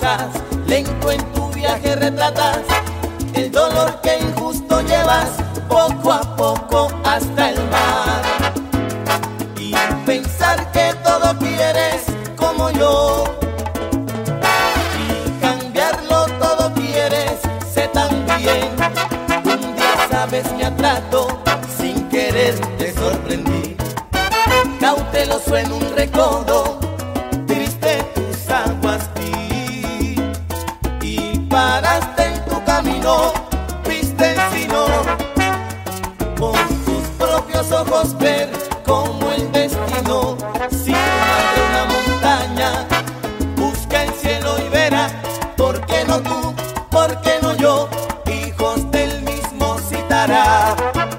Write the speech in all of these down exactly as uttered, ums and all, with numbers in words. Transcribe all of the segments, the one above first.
pasas, lento en tu viaje retratas el dolor que injusto llevas poco a poco hasta el mar. Y pensar que todo quieres como yo, y cambiarlo todo quieres, sé también. Un día sabes me atrato, sin querer te sorprendí, cauteloso en un recodo, triste tus aguas vi, y paraste en tu camino, viste si no, con tus propios ojos ver como el destino, cima de una montaña, busca el cielo y verá, ¿por qué no tú? ¿Por qué no yo? Hijos del mismo citará.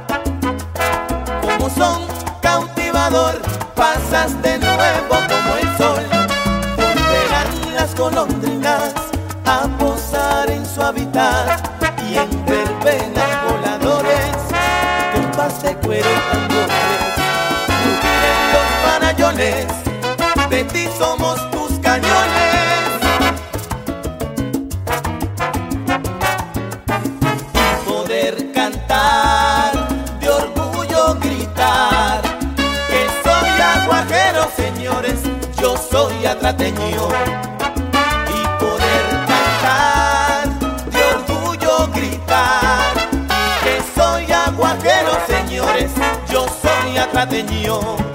Como son cautivador, pasas de nuevo como el sol, volverán las golondrinas a posar en su hábitat, y entre verbenas voladores, compás de cuero y tambores, rugiren los farallones, de ti somos tus cañones. Y poder cantar, de orgullo gritar, que soy aguajero, señores, yo soy atrateño. Y poder cantar, de orgullo gritar, que soy aguajero, señores, yo soy atrateño.